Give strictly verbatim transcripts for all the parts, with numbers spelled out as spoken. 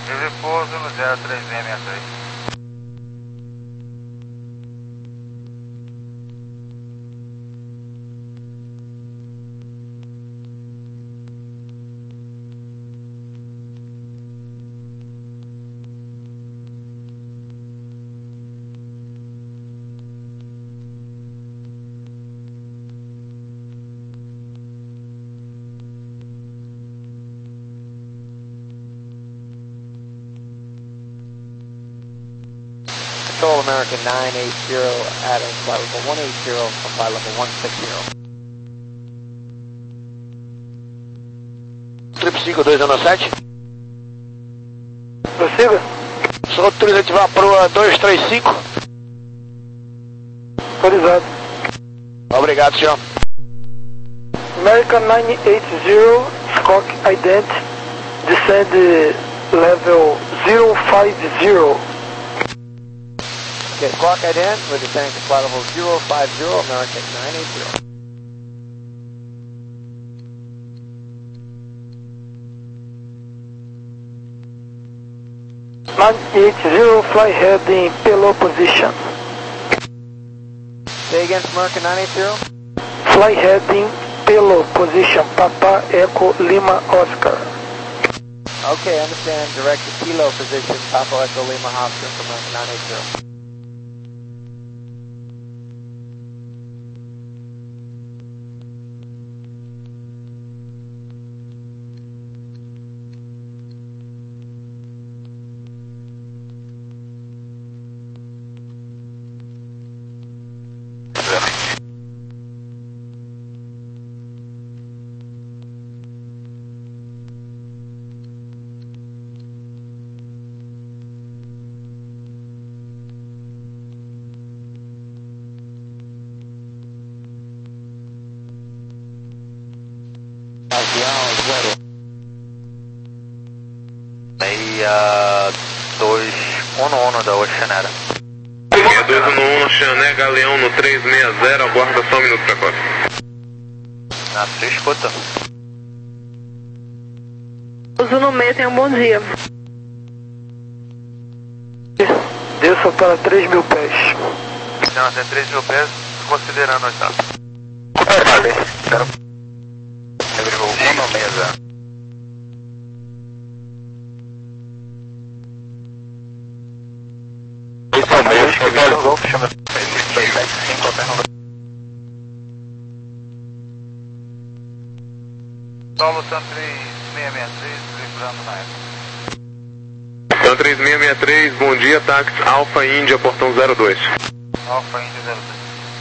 Tive pouso no zero três seis seis três. Control American nine eight zero, adding flight level one eight zero from flight level one six zero. Trip cinco dois um sete. Prossiga. Só autoriza ativar a proa dois três cinco. Autorizado. Obrigado, senhor. American nine eight zero, Squawk Ident, descend level zero five zero. Okay, Squawk Ident, we're descending to flight level zero five zero, American nine eight zero. nine eight zero, fly heading Pelo position. Say again, American nine eight zero? Fly heading Pelo position, Papa Echo Lima Oscar. Okay, understand, direct to Kilo position, Papa Echo Lima Oscar from American nine eight zero. meia dois um um da Oceanera. meia dois um um, Oceanera, Galeão no três seis zero, aguarda só um minuto precoce. Na sua escuta. Uso no meio, tenha um bom dia. Desça para três mil pés. Não, até três mil pés, considerando o estado. Quero. Abriu um no mesa. Isso é o mesmo, que é o Golf, chama dois sete cinco, alternativa. Solo Sun três seis seis três, lembrando na época. Sun três seis seis três, bom dia, táxi Alfa Índia, portão zero dois. Alfa Índia zero dois.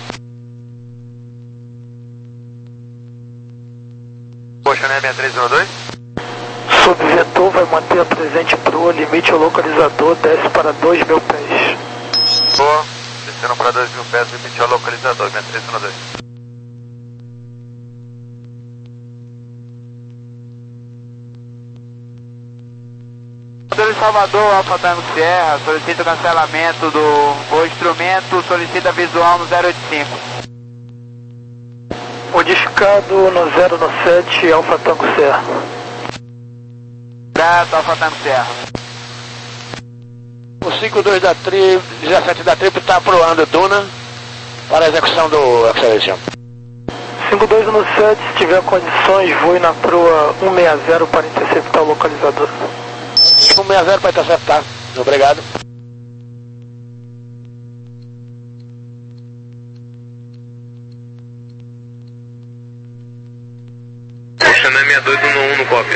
Poxa, né, seis três zero dois? Sob vetor vai manter a presente proa, limite ao localizador, desce para dois mil pés. Boa, descendo para dois mil pés, limite ao localizador, seis três zero dois. Motor Salvador, Alfa Tango Sierra, solicita o cancelamento do voo instrumento, solicita visual no zero oito cinco. Modificado no zero sete, Alfa Tango Serra. Certo, Alfa Tango Serra. O cinco dois da Trip, dezessete da Trip está aproando Duna para a execução do Acceleration. cinco dois no sete, se tiver condições, voe na proa cento e sessenta para interceptar o localizador. cento e sessenta para interceptar. Obrigado. Oceanera seis dois um um no copy.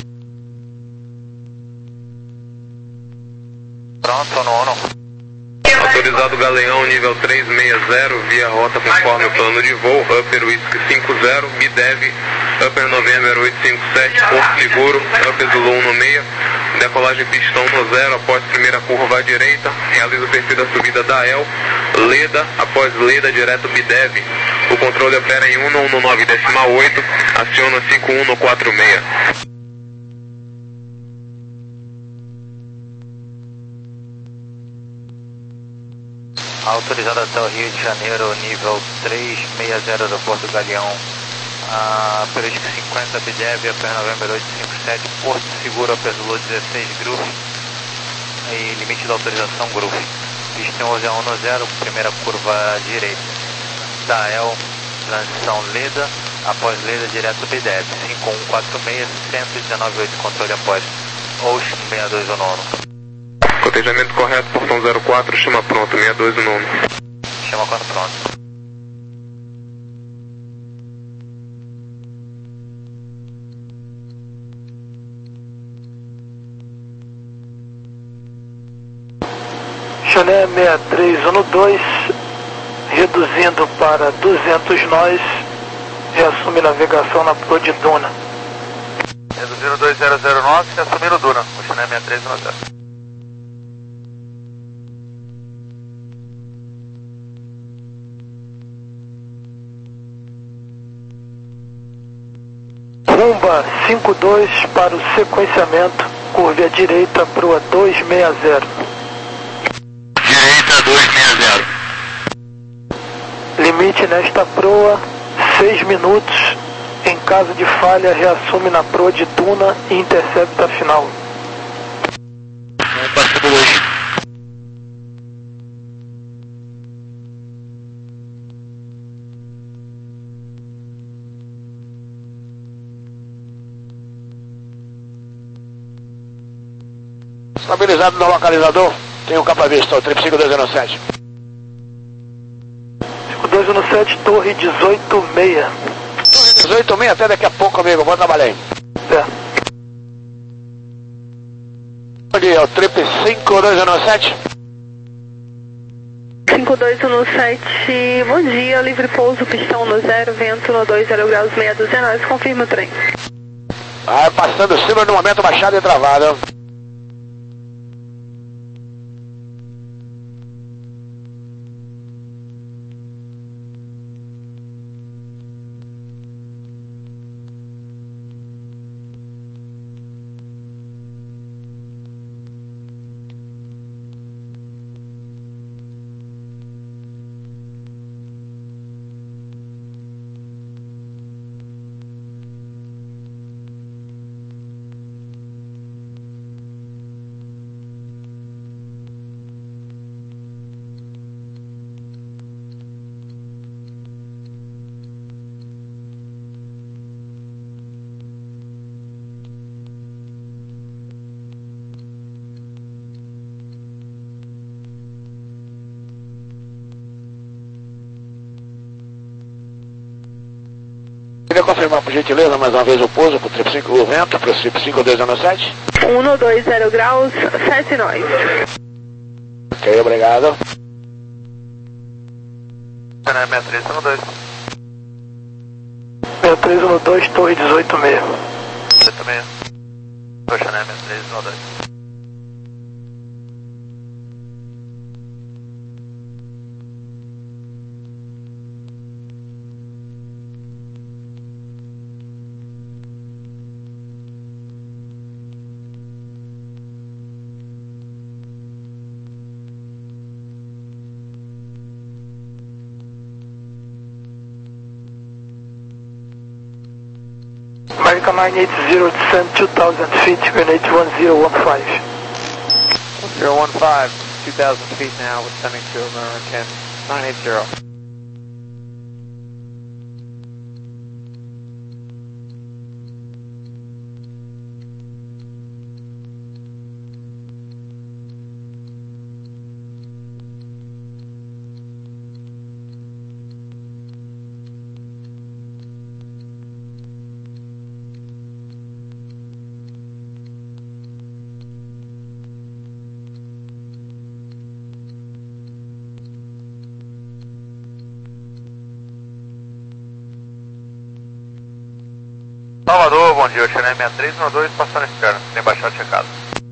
Pronto, no ono. Autorizado Galeão, nível três seis zero, via rota conforme o plano de voo, Upper Whisky cinco zero, B D E V, Upper November oito cinco sete, Porto Seguro, Upper Zulu um no seis, decolagem pistão no zero, após primeira curva à direita, realiza o perfil da subida da E L, Leda, após Leda, direto B D E V, o controle opera em um no um no nove decimal oito, aciona cinco um no quatro seis. Autorizado até o Rio de Janeiro, nível três seis zero do Porto Galeão, uh, Perisco cinquenta, B D E V, Upper November oito cinco sete, Porto Seguro, Upper Zulu dezesseis Groove, e limite da autorização Groove. Pista onze a um zero, primeira curva direita. Dael, transição Leda, após Leda direto B D F. cinco um quatro seis, cento e dezenove oito, controle após Ocean sessenta e dois o nono. Cotejamento correto, portão zero quatro, chama pronto, sessenta e dois o nono. Chama quando pronto. Chané sessenta e três um dois, reduzindo para duzentos nós, reassume navegação na Pro de Duna. Reduzindo dois zero zero nove, reassumindo Duna, o Chané sessenta e três um zero. Rumba cinco dois para o sequenciamento, curva à direita, Proa duzentos e sessenta. Direita duzentos e sessenta. Limite nesta proa, seis minutos. Em caso de falha, reassume na proa de Duna e intercepta a final. Passando hoje. Estabilizado no localizador, tem um capa vista, o trip cinco dois zero sete. cinco dois um sete, torre dezoito seis. dezoito seis, até daqui a pouco, amigo, vou trabalhar aí. É. Ali é o trip cinco dois zero sete. cinco dois um sete, bom dia, livre pouso, pistão no zero, vento no dois zero graus, meia dúzia nós, confirma o trem. Ah, passando cima no momento, baixada e travada. Queria confirmar, por gentileza, mais uma vez o pouso para o trip cinco, o vento, para o trip cinco dois zero sete. um dois zero graus, sete nós. Ok, obrigado. Chané sessenta e três um dois. sessenta e três um dois, torre dezoito seis. Você também. O Chané sessenta e três um dois. American nine eight zero, descend two thousand feet, unit one zero one five. zero one five, two thousand feet now, we're sending to American nine eight zero. Salvador, bom dia, o Chané sessenta e três um dois, passando externo, tem baixado checado.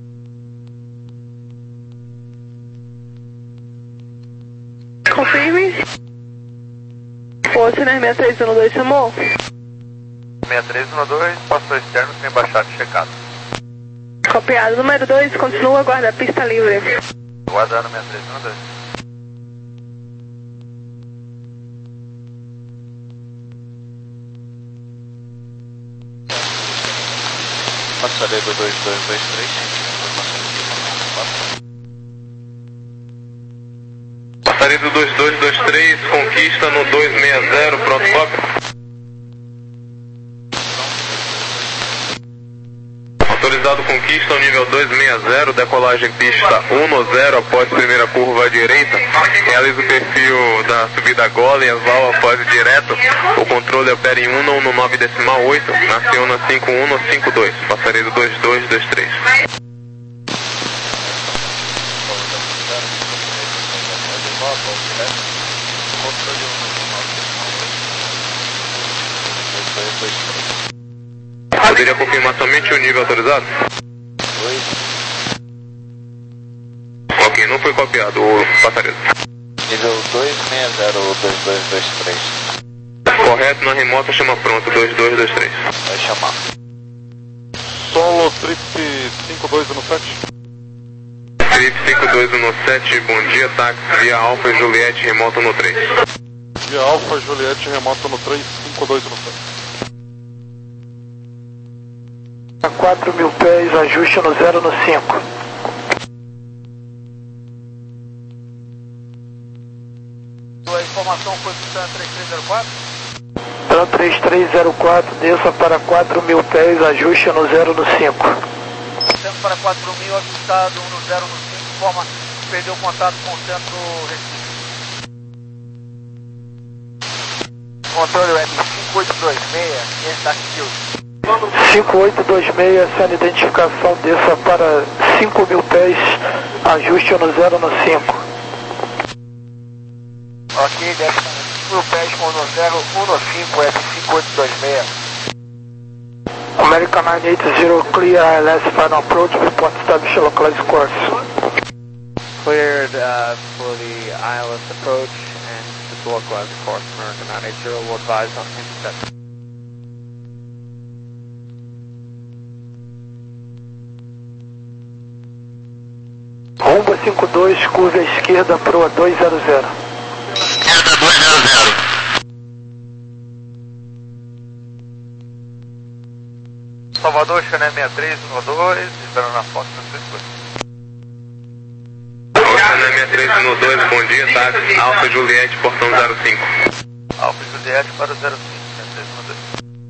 Confirme. Força, né? sessenta e três um dois, chamou? sessenta e três um dois, passou externo, tem baixado checado. Copiado. Número dois, continua, guarda a pista livre. Guardando sessenta e três um dois. Passaria do dois dois dois três, informação aqui, Passaria do dois dois dois três, conquista no dois seis zero, pronto, cópia. Autorizado conquista ao nível dois seis zero, decolagem pista um no zero após primeira curva à direita. Realiza o perfil da subida Golem, Asval após direto. O controle opera em Uno no nove decimal oito, aciona cinco um no cinco dois. Passaria do dois dois dois três. Poderia confirmar somente o nível autorizado? Oi. Ok, não foi copiado o passaredo. Nível dois seis zero dois dois dois três. Correto, na remota chama pronto, dois dois dois três. Vai chamar. Solo Trip cinco dois um sete. Trip cinco dois um sete, bom dia, táxi via Alfa e Juliette, remota no três. Via Alfa Juliette, remota no três, cinco dois um sete. A quatro mil pés, ajuste no zero no cinco. A informação foi para o três três zero quatro? Tran três três zero quatro, desça para quatro mil pés, ajuste no zero no cinco. Centro para quatro mil, ajustado no zero no cinco, forma que perdeu contato com o centro Recife. Controle web cinco oito dois seis, esse daqui Deus. cinco oito dois seis, sem identificação, desça para cinco mil pés, ajuste no zero no cinco. Ok, desce para cinco mil pés com no zero um no cinco, F cinco oito dois seis. American nine eight zero, clear I L S final approach, report establish localized course. Cleared uh, for the I L S approach and to localize the course. American nine eight zero will advise on intercept. Rumba cinco dois, curva à esquerda, proa dois zero zero. Esquerda dois zero zero. Salvador, Chané sessenta e três um dois, esperando na foto da sua escolha. Chané sessenta e três um dois, bom dia, táxi Alfa Juliette, portão zero cinco. Alfa Juliette para o zero cinco, sessenta e três um dois.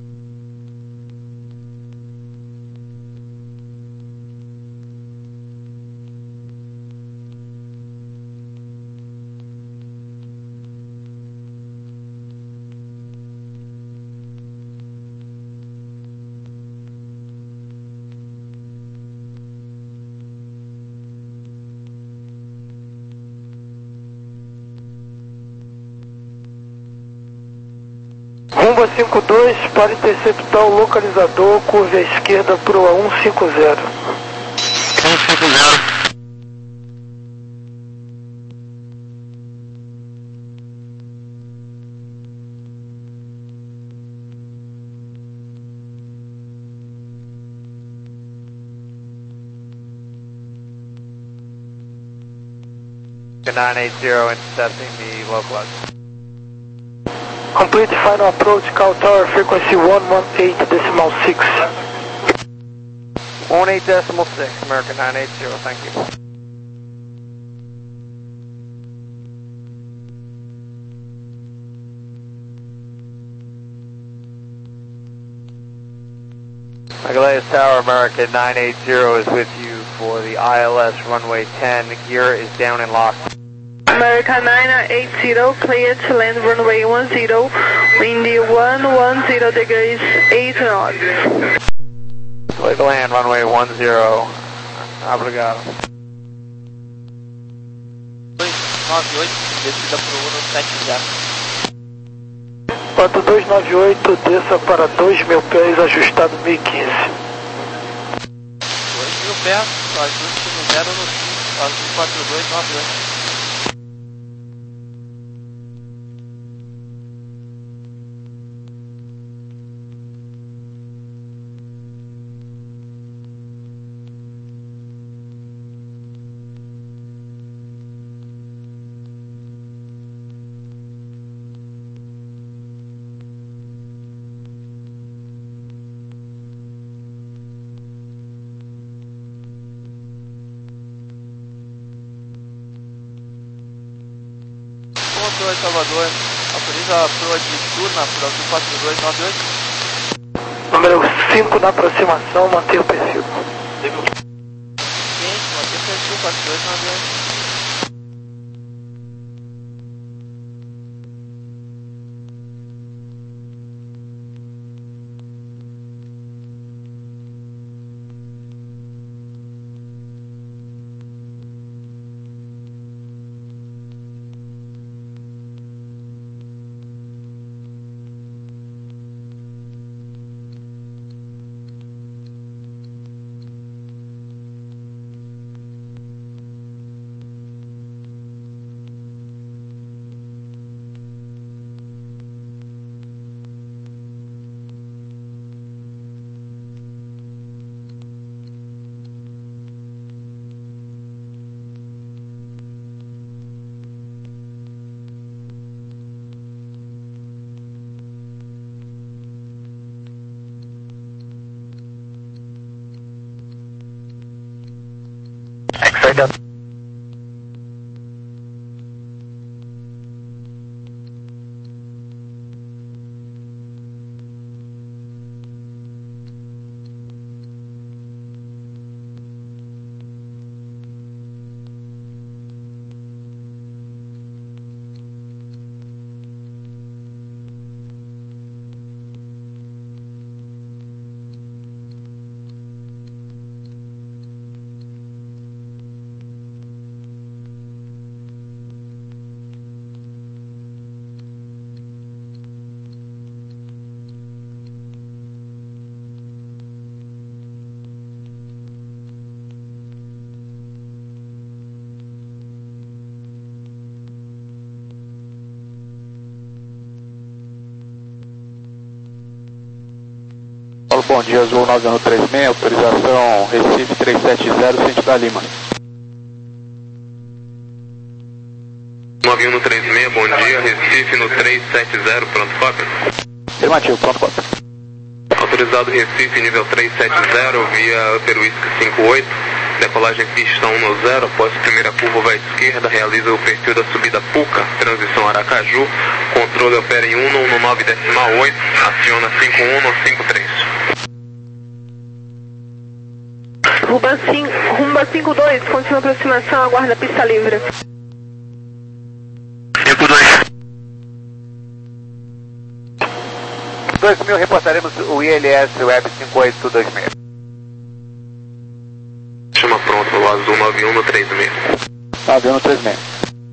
Rumba cinco dois, para interceptar o localizador, curva à esquerda, proa um cinco zero. um cinco zero. nine eight zero intercepting the localizer. Complete final approach, Cal Tower, frequency one one eight decimal six. one eight decimal six, American nine eight zero, thank you. Megalaeus Tower, American nine eight zero is with you for the I L S runway ten. Gear is down and locked. American nine eight zero, clear to land runway one zero, wind one one zero degrees, eight knots. Clear to land runway one zero. Obrigado. dois nove oito, descida para o Uno sete já. quatro dois nove oito, desça para dois mil pés, ajustado mil e quinze. dois mil pés, ajuste no zero no cinco, azul quatro dois nove oito. dois, Salvador. Autoriza a proa de turma por altitude quatro dois nove oito. Número cinco na aproximação, mantenha o perfil. Gente, mantenha o perfil quatro dois nove oito. Excited. Bom dia, Azul nove um três seis, autorização Recife três sete zero, Centro da Lima. nove um três seis, bom dia, Recife no três sete zero, pronto, cópia. Afirmativo, pronto, cópia. Autorizado Recife, nível três sete zero, via Upper Whisky cinco oito, decolagem pista um no zero, após a primeira curva vai à esquerda, realiza o perfil da subida Puca, transição Aracaju, controle opera em um no nove decimal oito, aciona cinco um no cinco três. Rumba cinco dois, continua a aproximação, aguarda pista livre. cinco dois. dois mil, reportaremos o I L S Web cinco oito dois seis. Chama pronto, o Azul nove um três seis. nove um três seis.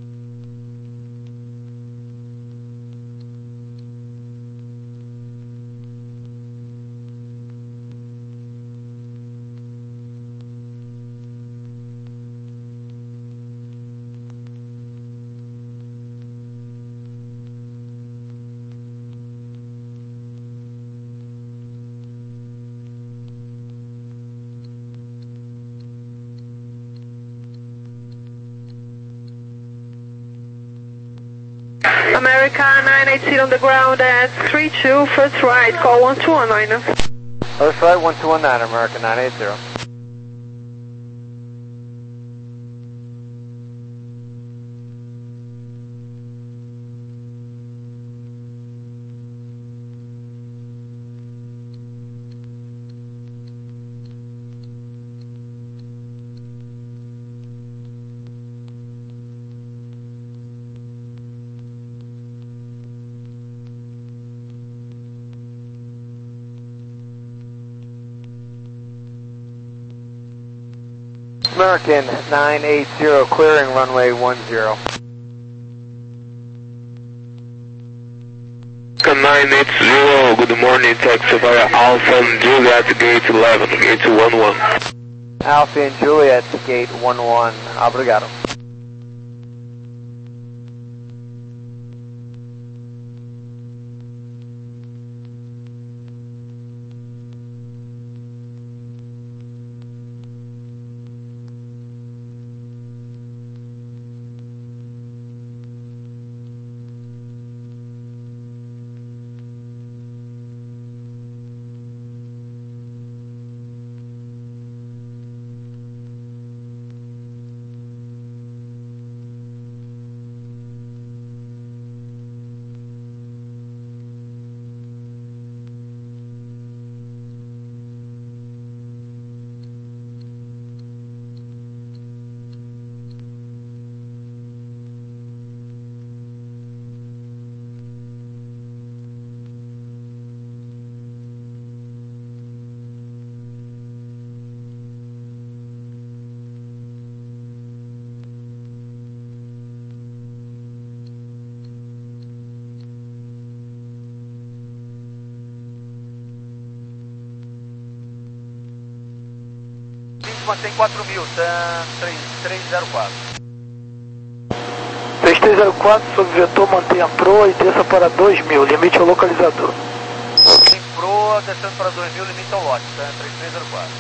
America nine eight zero on the ground at three two, first right, call one two one nine. First right, one two one nine, America nine eight zero. American nine eight zero, clearing runway one zero. nine eight zero, good morning, taxi via Alpha and Juliet, gate eleven, gate one one. Alpha and Juliet, gate one one, obrigado. mantém quatro mil, tá três três zero quatro. três três zero quatro, sob vetor, mantenha proa e desça para dois mil, limite ao localizador. Tem proa, descendo para dois mil, limite ao lote, tá três três zero quatro.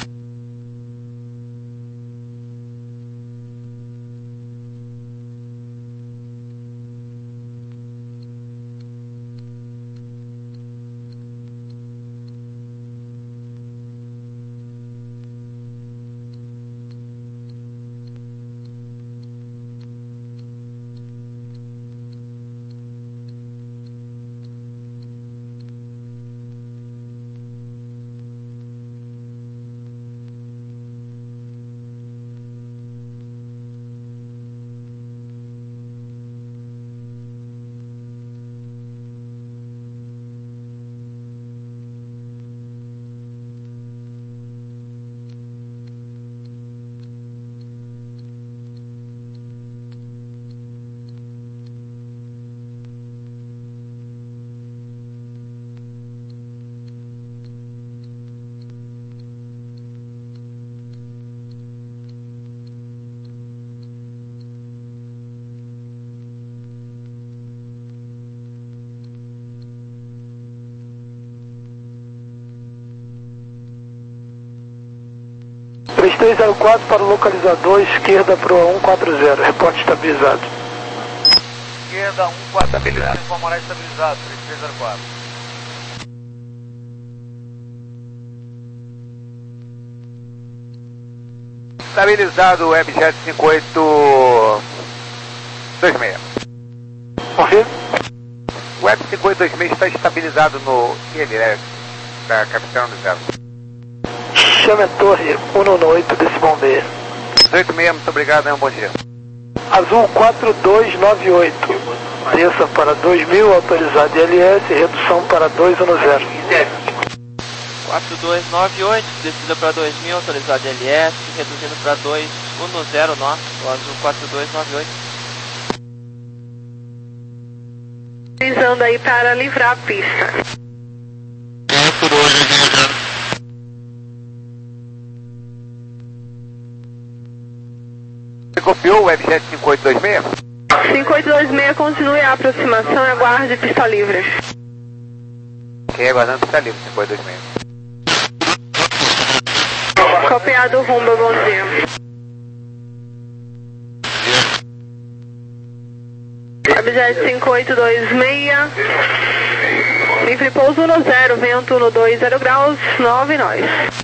três três zero quatro para o localizador, esquerda proa um quatro zero, reporte estabilizado. Esquerda um quatro zero, Palmares estabilizado, três três zero quatro. Estabilizado, Webjet cinco oito dois seis. Confirme. O Web cinco oito dois seis está estabilizado no I L S da Capitão do Zero. Chame a torre um nove oito desse bombeiro. dezoito seis, muito obrigado, um bom dia. Azul quatro dois nove oito, desça para dois mil, autorizado I L S, redução para dois um zero. quatro dois nove oito, descida para dois mil, autorizado I L S, reduzindo para dois um zero nosso, o Azul quatro dois nove oito. Utilizando aí para livrar a pista. Você copiou o Webjet cinco oito dois seis? cinco oito dois seis, continue a aproximação e aguarde pista livre. Ok, aguardando pista livre, cinco oito dois seis. Copiado, rumba, bom dia. Webjet cinco oito dois seis, livre pouso um zero, vento um dois zero graus, nove nós.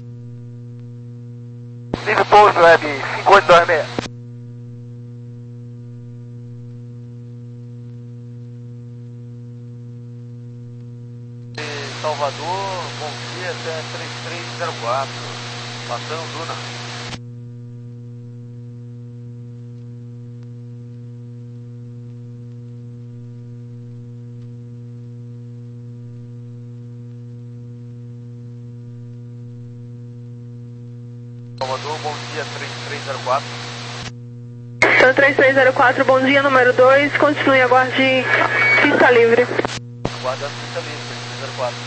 Livre pouso, Web cinco oito dois seis. Salvador, bom dia, até três três zero quatro, passando Duna. Salvador, bom dia, três três zero quatro. Então, três três zero quatro, bom dia, número dois, continue, aguarde pista livre. Aguardando pista livre, três três zero quatro.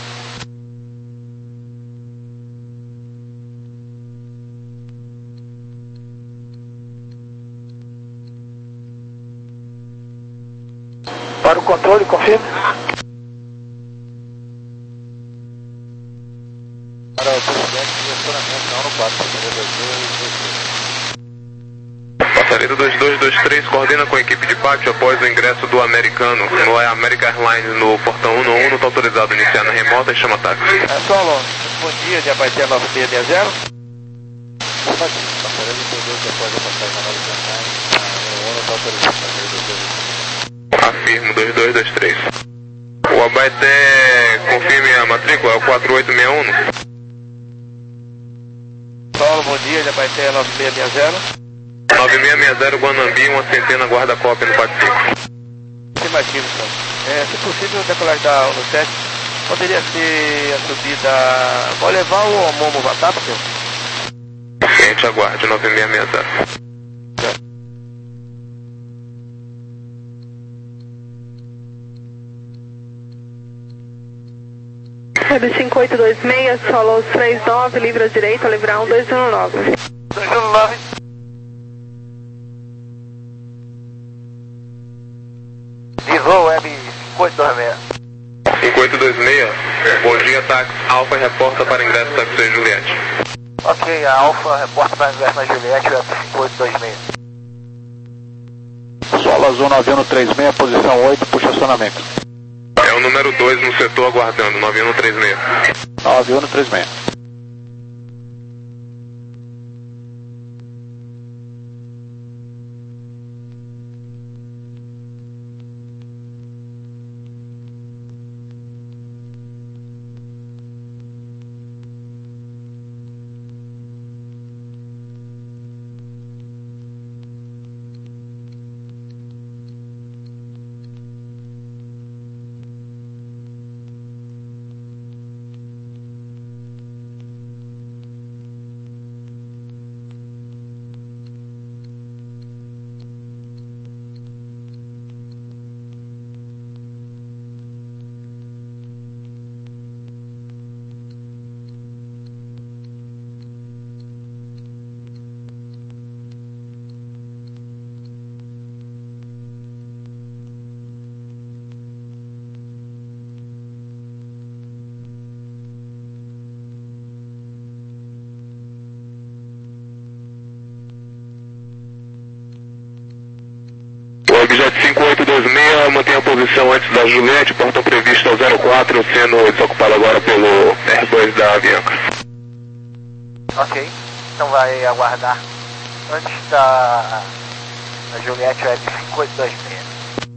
Para o controle, confirme. Para o presidente de direcionamento, não no quatro, Passaredo dois dois dois três, coordena com a equipe de pátio após o ingresso do americano no American Airlines no portão um um, está autorizado a iniciar na remota e chama táxi. É, Solo, bom dia, de Abaeté nove seis seis zero. Passaredo dois dois após a passagem na nove seis seis, no um está autorizado a Afirmo, dois dois dois três. O Abaeté, confirme a matrícula, é o quatro oito seis um. Solo, bom dia, de Abaeté nove seis seis zero. nove seis seis zero, Guanambi, uma centena, guarda-cópia no quatro cinco. Afirmativo, então. É, se possível, decolar da um sete, poderia ser a subida... Pode levar o Momo Vatap, senhor? Gente, aguarde, nove seis seis zero. Web cinco oito dois seis, solo três nove, livre à direita, livrar um dois um nove. Tranquilo, nove. Visou Web cinco oito dois seis. cinco oito dois seis, bom dia, táxi Alfa, reporta para ingresso táxi Juliette. Ok, a Alfa reporta para ingresso na Juliette, Web cinco oito dois seis. Solo azul nove um três seis, posição oito, puxa acionamento. É o número dois no setor aguardando, nove um três seis. nove um três seis. Objeto cinco oito dois seis, mantém a posição antes da Juliette, portão previsto ao zero quatro, sendo desocupado agora pelo Airbus da Avianca. Ok, então vai aguardar antes da, da Juliette Web cinco oito dois seis.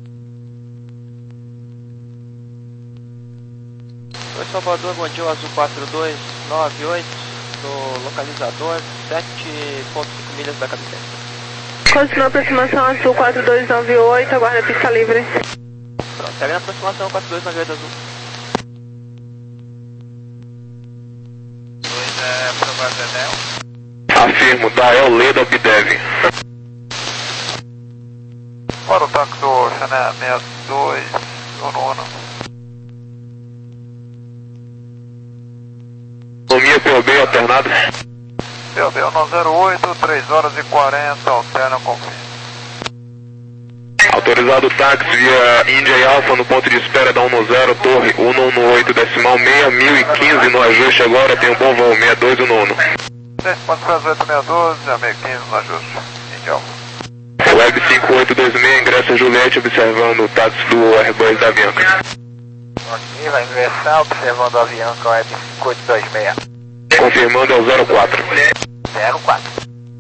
Oi Salvador, bom dia, o Azul quatro dois nove oito, no localizador sete ponto cinco milhas da capital. Continua a aproximação Azul quatro dois nove oito, aguarda a pista livre. Pronto, segue na aproximação quatro dois nove oito Azul. dois é para o Afirmo, Dael Leda Bidev. Para o táxi do Chanel sessenta e dois, Uno Uno. Nomia P O B alternado. P O B um zero oito, três horas e quarenta, alterna confirma. Autorizado táxi via Índia e Alfa no ponto de espera da um zero, torre um um oito, decimal seis mil e quinze no ajuste agora, tem um bom voo, sessenta e dois um um. seis ponto zero oito seis um dois, seis mil e quinze no ajuste. Índia Alfa. Web cinco oito dois seis, ingressa Juliette observando o táxi do Airbus da Avianca. Ok, vai ingressar observando o Avianca Web cinco oito dois seis. Confirmando é o zero quatro. zero quatro.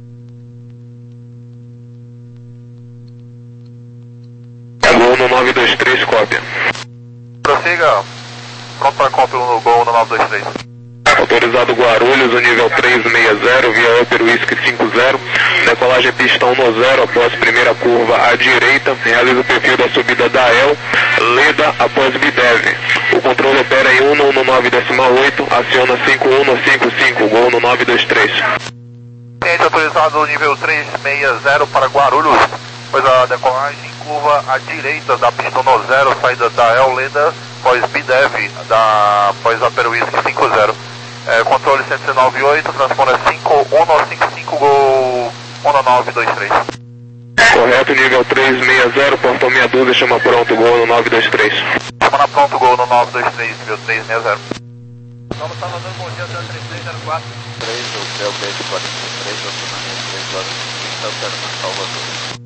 Gol no nove dois três, cópia. Prossiga. Pronto para cópia no Gol no nove dois três. Autorizado Guarulhos, o nível três seis zero, via Upper Whisky cinco zero. Decolagem pista um zero, após primeira curva à direita. Realiza o perfil da subida da El, Leda após Bidev. O controle opera em um um nove decimal oito, aciona cinco um cinco cinco, Gol no nove dois três. Cliente autorizado nível três seis zero para Guarulhos, pois a decolagem curva à direita da pista um zero, saída da El Leda, pós Bidev, da, pós Upper Whisky cinco zero. É, controle cento e nove oito, transponder cinco um cinco cinco, Gol um nove dois três. Correto, nível três seis zero, portão meia dúzia, chama pronto, Gol no nove dois três. Chama na pronto, Gol no nove dois três, nível três seis zero. Vamos, Salvador, bom dia, três três zero quatro. três, Hotel B de quarenta e três, autonomia três horas e trinta, alterna Salvador.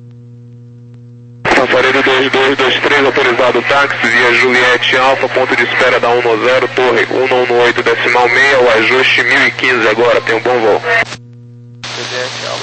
Safaredo dois dois dois três, autorizado táxi via Juliette Alfa, ponto de espera da um zero, torre um um oito decimal seis, o ajuste mil e quinze agora, tem um bom voo. Juliette Alfa.